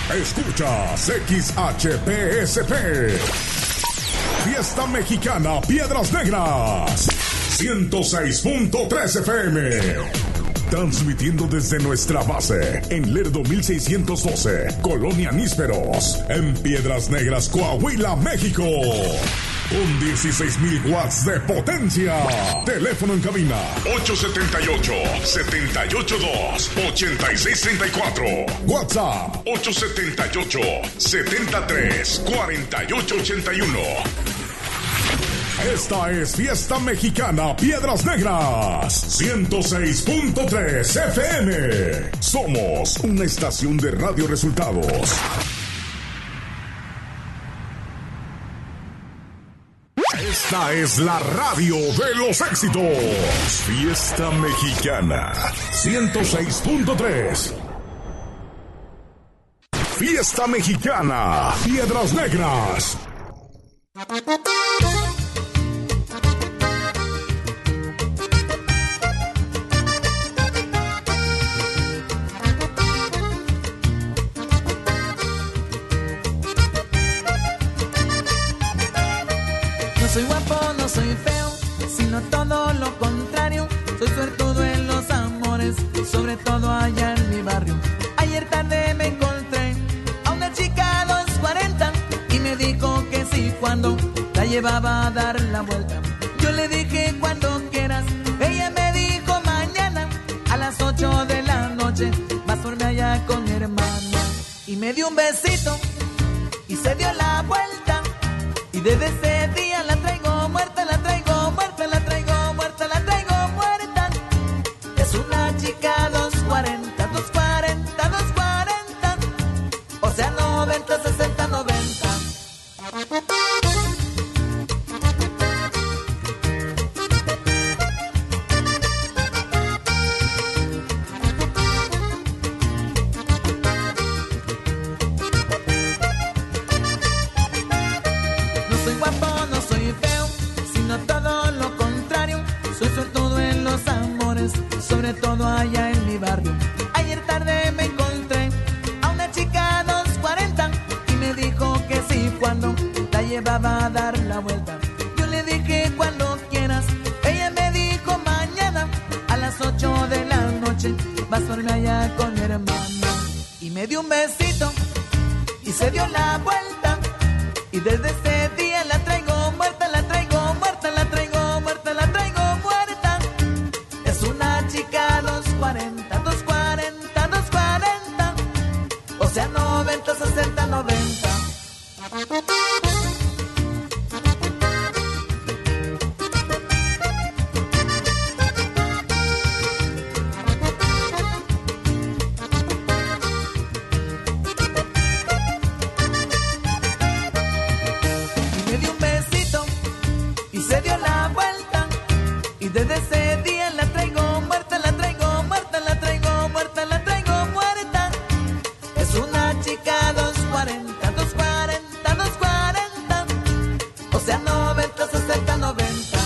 Escuchas XHPSP. Fiesta Mexicana Piedras Negras. 106.3 FM. Transmitiendo desde nuestra base en Lerdo 1612, Colonia Nísperos, en Piedras Negras, Coahuila, México. Con 16,000 watts de potencia. Teléfono en cabina 878-782-8634. WhatsApp 878-73-4881. Esta es Fiesta Mexicana Piedras Negras 106.3 FM. Somos una estación de radio Resultados. Esta es la radio de los éxitos. Fiesta Mexicana 106.3. Fiesta Mexicana Piedras Negras. No soy guapo, no soy feo, sino todo lo contrario. Soy suertudo en los amores, sobre todo allá en mi barrio. Ayer tarde me encontré a una chica a 2:40 y me dijo que sí cuando la llevaba a dar la vuelta. Yo le dije cuando quieras, ella me dijo mañana a las 8 de la noche vas por mí allá con mi hermana. Y me dio un besito y se dio la vuelta y desde ese día la traigo muerta, la traigo muerta, la traigo muerta, la traigo muerta. Es una chica 2:40, 2:40, 2:40. O sea 90, 60, 90. No soy guapo, no soy feo, sino todo lo contrario. Soy suertudo en los amores, sobre todo allá en mi barrio. Ayer tarde me encontré a una chica 2:40 y me dijo que sí cuando la llevaba a dar la vuelta. Yo le dije cuando quieras, ella me dijo mañana a las 8 de la noche vas por mí allá con mi hermana. Y me dio un besito y se dio la vuelta y desde ese día la traigo muerta, la traigo muerta, la traigo muerta, la traigo muerta. Es una chica 2:40, 2:40, 2:40. O sea 90, 60, 90. Y me dio un besito y se dio la vuelta y desde ese día la traigo muerta, la traigo muerta, la traigo muerta, la traigo muerta. Es una chica 2:40, 2:40, 2:40. O sea 90, 60, 90.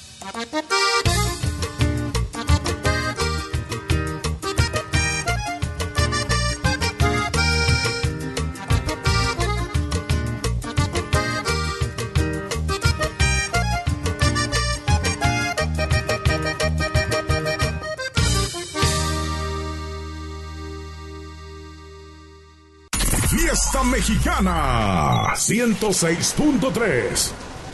Fiesta Mexicana 106.3.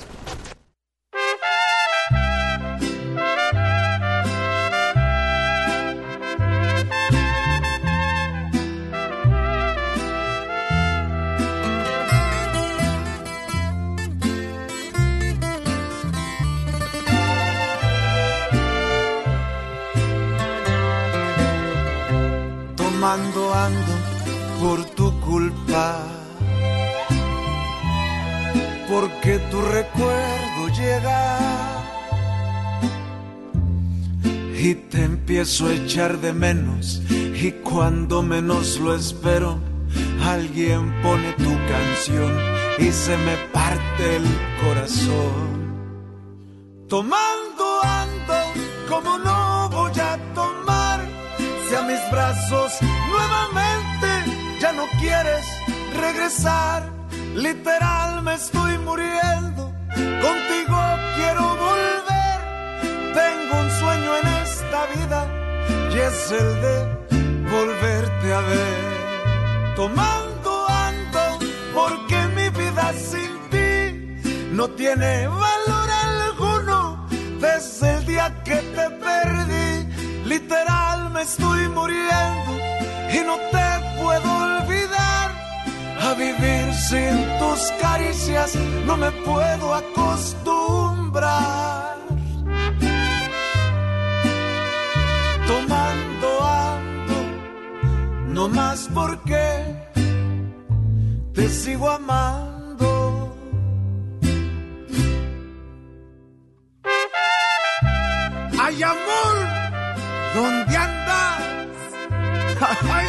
Tomando ando por tu culpa, porque tu recuerdo llega y te empiezo a echar de menos, y cuando menos lo espero alguien pone tu canción y se me parte el corazón. Tomando ando como no voy a tomar, si a mis brazos nuevamente ya no quieres regresar. Literal me estoy muriendo, contigo quiero volver. Tengo un sueño en esta vida y es el de volverte a ver. Tomando ando porque mi vida sin ti no tiene valor alguno. Desde el día que te perdí, literal me estoy muriendo y no te puedo olvidar. A vivir sin tus caricias no me puedo acostumbrar. Tomando ando, no más porque te sigo amando. Ay, amor, ¿dónde andas? Ay.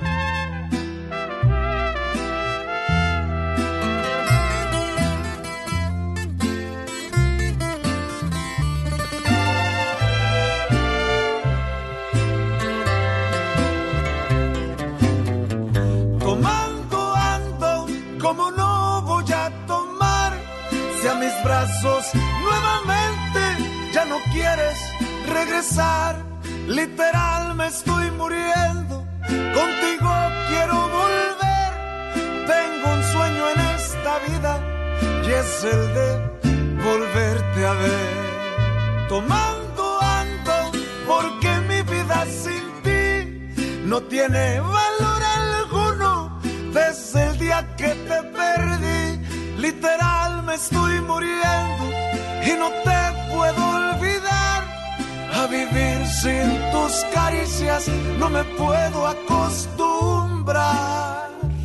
Tomando ando, como no voy a tomar si a mis brazos nuevamente ya no quieres regresar. Literal me estoy muriendo, contigo quiero volver. Tengo un sueño en esta vida y es el de volverte a ver. Tomando ando porque mi vida sin ti no tiene valor alguno. Desde el día que te perdí, literal me estoy muriendo y no te puedo olvidar. A vivir sin tus caricias no me puedo acostumbrar.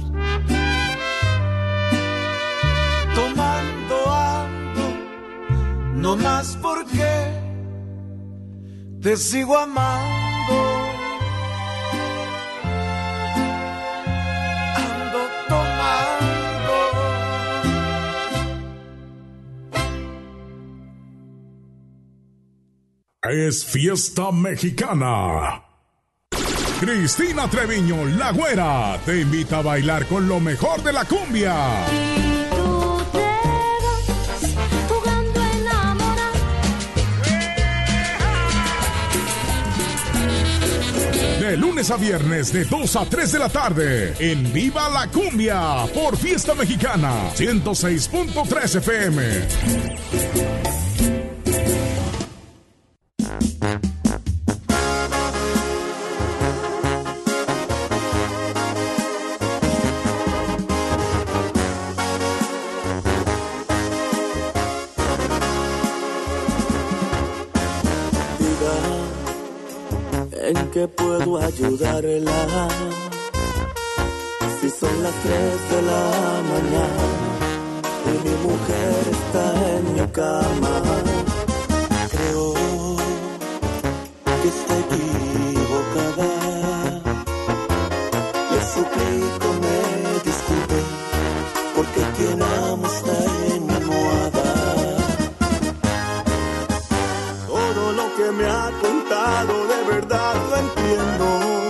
Tomando ando, no más porque te sigo amando. Ando tomando. Es fiesta mexicana. Cristina Treviño, la güera, te invita a bailar con lo mejor de la cumbia. Y tú te vas jugando a enamorar. De lunes a viernes de 2 a 3 de la tarde en Viva la Cumbia por Fiesta Mexicana 106.3 FM. ¿En qué puedo ayudarla? Si son las 3 de la mañana y mi mujer está en mi cama, creo que está equivocada. Le suplico me disculpe porque quien amo está en mi almohada. Todo lo que me ha contado de verdad lo entiendo.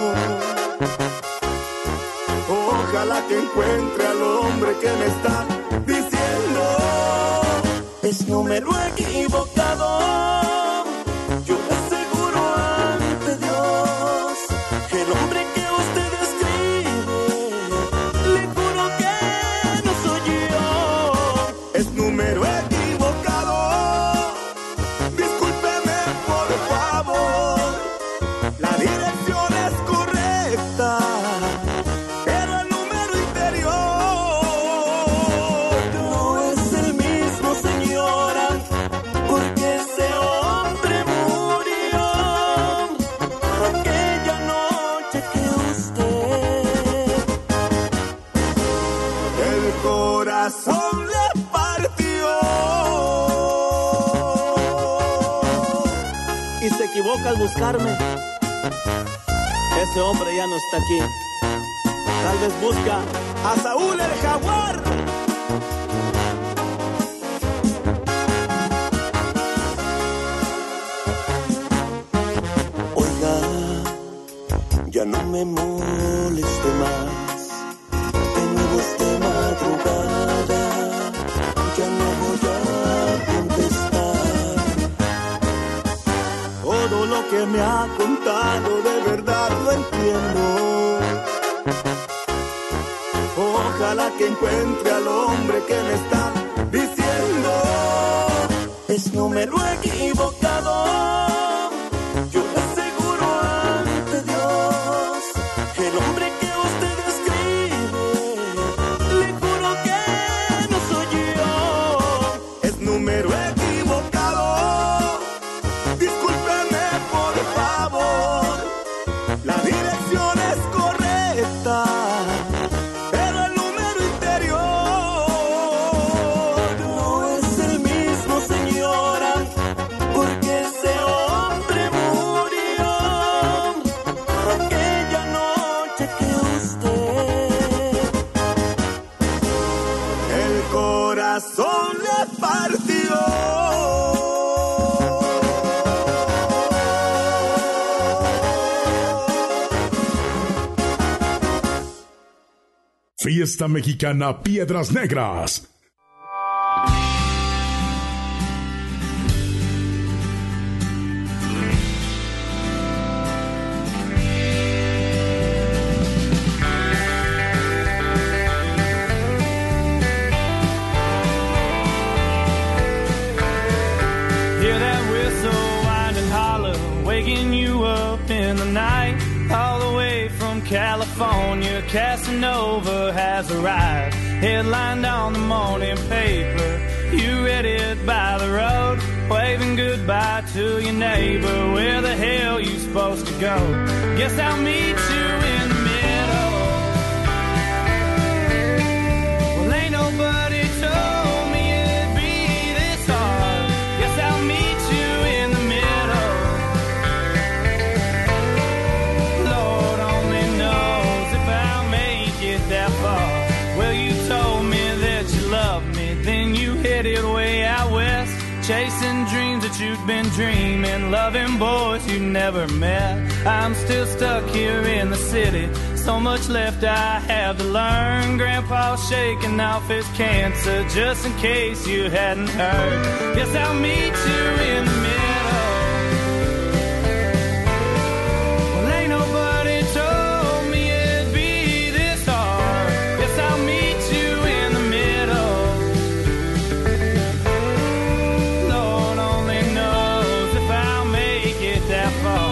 Ojalá que encuentre al hombre que me está diciendo. Es número equivocado. Yo le aseguro ante Dios que el hombre que usted describe, le juro que no soy yo. Es número equivocado. Discúlpeme por favor. La dirección es correcta, pero el número interior no es el mismo, señora, porque ese hombre murió aquella noche que usted el corazón le partió. Y se equivoca al buscarme. Ese hombre ya no está aquí. Tal vez busca a Saúl el jaguar. Oiga, ya no me moleste más. que me ha contado de verdad lo entiendo. Ojalá que encuentre al hombre que me está diciendo. Es número equivocado. Yo le aseguro ante Dios, el hombre que usted describe, le juro que no soy yo. Es número equivocado. Discúlpeme por favor. La dirección es correcta, pero el número interior no es el mismo, señora, porque ese hombre murió aquella noche que usted el corazón le partió. Fiesta Mexicana Piedras Negras. Hear that whistle wind and holler, waking you up in the night. All the way from California, Casanova has arrived. Headlined on the morning paper, you read it by the road, waving goodbye to your neighbor. Where the hell you supposed to go? Guess I'll meet you in the middle. Well, ain't nobody told me it'd be this hard. Guess I'll meet you in the middle. Lord only knows if I'll make it that far. Well, you told me that you loved me, then you headed way out west, chasing dreams that you'd been dreaming, loving boys you never met. I'm still stuck here in the city, so much left I have to learn. Grandpa's shaking off his cancer, just in case you hadn't heard. Guess I'll meet you in the middle. Well, ain't nobody told me it'd be this hard. Guess I'll meet you in the middle. Lord only knows if I'll make it that far.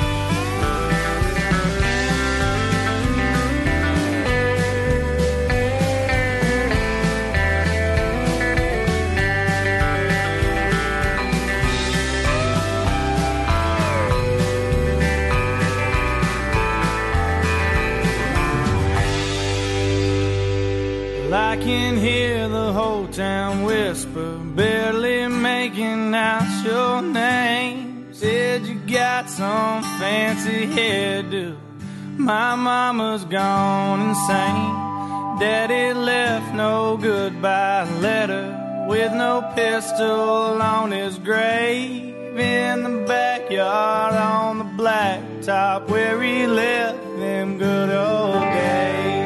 I can hear the whole town whisper, barely making out your name. Said you got some fancy hairdo, my mama's gone insane. Daddy left no goodbye letter, with no pistol on his grave. In the backyard on the blacktop, where he left them good old days.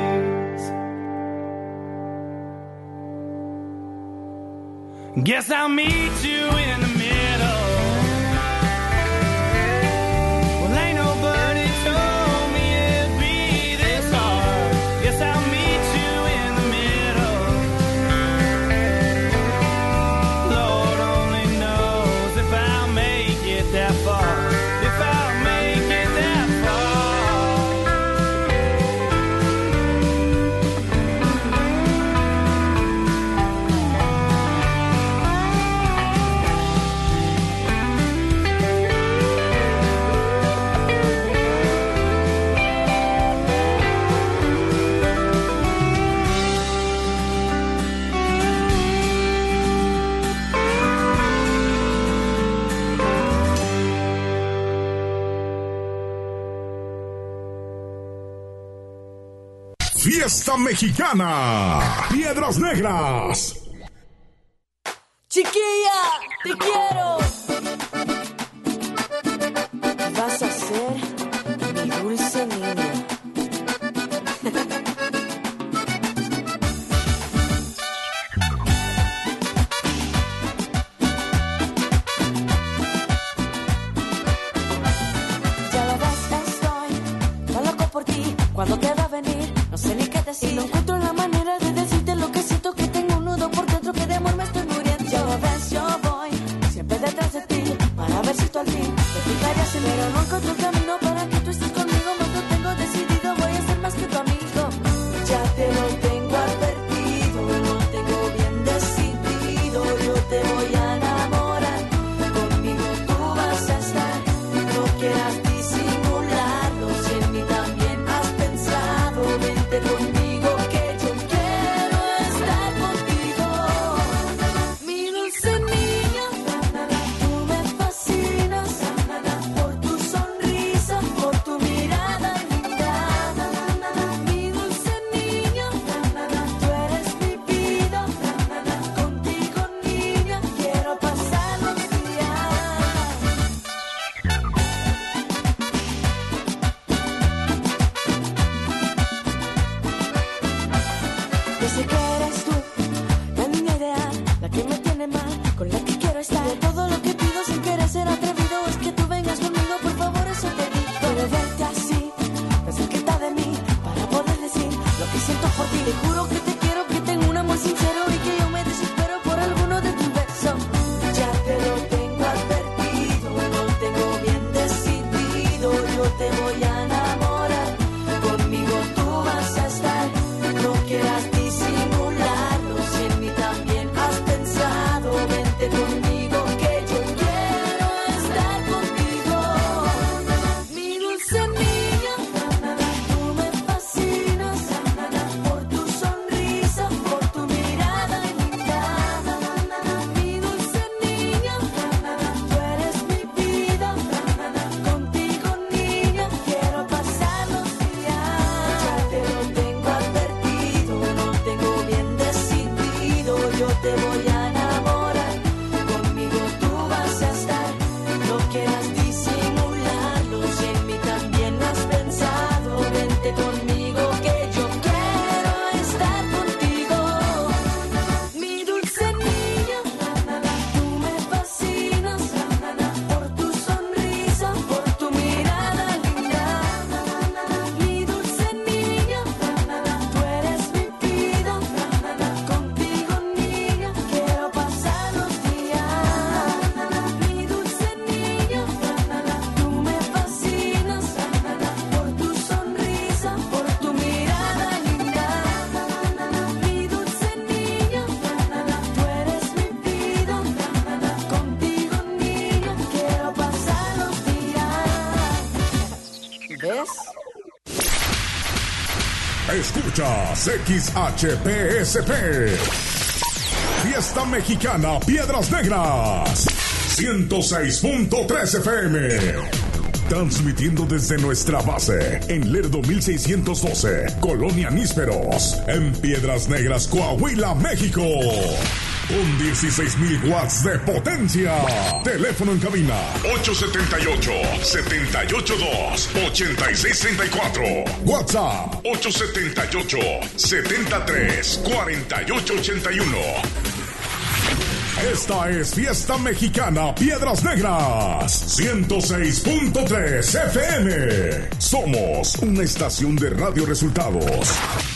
Guess I'll meet you in the middle. Well, ain't nobody told me it'd be this hard. Guess I'll meet you in the middle. Lord only knows if I'll make it that far. If I'll make it that Fiesta Mexicana Piedras Negras. Chiquilla, te quiero. Vas a ser mi dulce niña. ¿Cuándo te va a venir? No sé ni qué decir. No encuentro la manera de decirte lo que siento, que tengo un nudo por dentro, que de amor me estoy muriendo. Ya lo ves, yo voy siempre detrás de ti, para ver si tú al fin te fijarías en mí. Pero no encuentro el camino para que tú estés conmigo. Más lo tengo decidido, voy a ser más que tu amigo. Ya te lo tengo advertido, lo tengo bien decidido. Yo te voy a enamorar, conmigo tú vas a estar. No quieras disimularlo, si en mí también has pensado. Vente conmigo que yo quiero estar contigo. Mi dulce niña, tú me fascinas, por tu sonrisa, por tu mirada linda. Mi dulce niña, tú eres mi vida. Contigo, niña, quiero pasar los días. Yo sé que eres tú, la niña ideal, la que me tiene mal, con la que quiero estar. De todo lo que pido sin querer ser atrevido, es que tú vengas conmigo, por favor, eso te digo. Quiero verte así, tan cerquita de mí, para poder decir lo que siento por ti. Te juro que te quiero, que tengo un amor sincero y que yo me desespero por alguno de tus besos. Ya te lo tengo advertido, lo tengo bien decidido. Yo te voy a enamorar, conmigo tú vas a estar. No quieras disimularlo, si en mí también has pensado. Vente conmigo que yo quiero estar contigo. Mi dulce niña, tú me fascinas, por tu sonrisa, por tu mirada linda. Mi dulce niña, tú eres mi vida. Contigo, niña, quiero pasar los días. Ya te lo tengo advertido, lo tengo bien decidido. Yo te voy a enamorar, conmigo tú vas a estar. No quieras disimularlo, si en mí también has pensado. Vente conmigo que yo quiero estar contigo. Mi dulce niña, tú me fascinas, por tu sonrisa, por tu mirada linda. Mi dulce niña, tú eres mi vida. Contigo, niña, quiero pasar los días. Mi dulce niña, tú me fascinas, por tu sonrisa, por tu mirada linda. Mi dulce niña, tú eres mi vida. Contigo, niña, quiero pasar los días. ¿Ves? Escuchas XHPSP. Fiesta Mexicana Piedras Negras. 106.3 FM. Transmitiendo desde nuestra base en Lerdo 1612, Colonia Nísperos, en Piedras Negras, Coahuila, México. Con 16,000 watts de potencia. Teléfono en cabina 878-782-8634. WhatsApp 878-73-4881. Esta es Fiesta Mexicana Piedras Negras 106.3 FM. Somos una estación de Radio Resultados.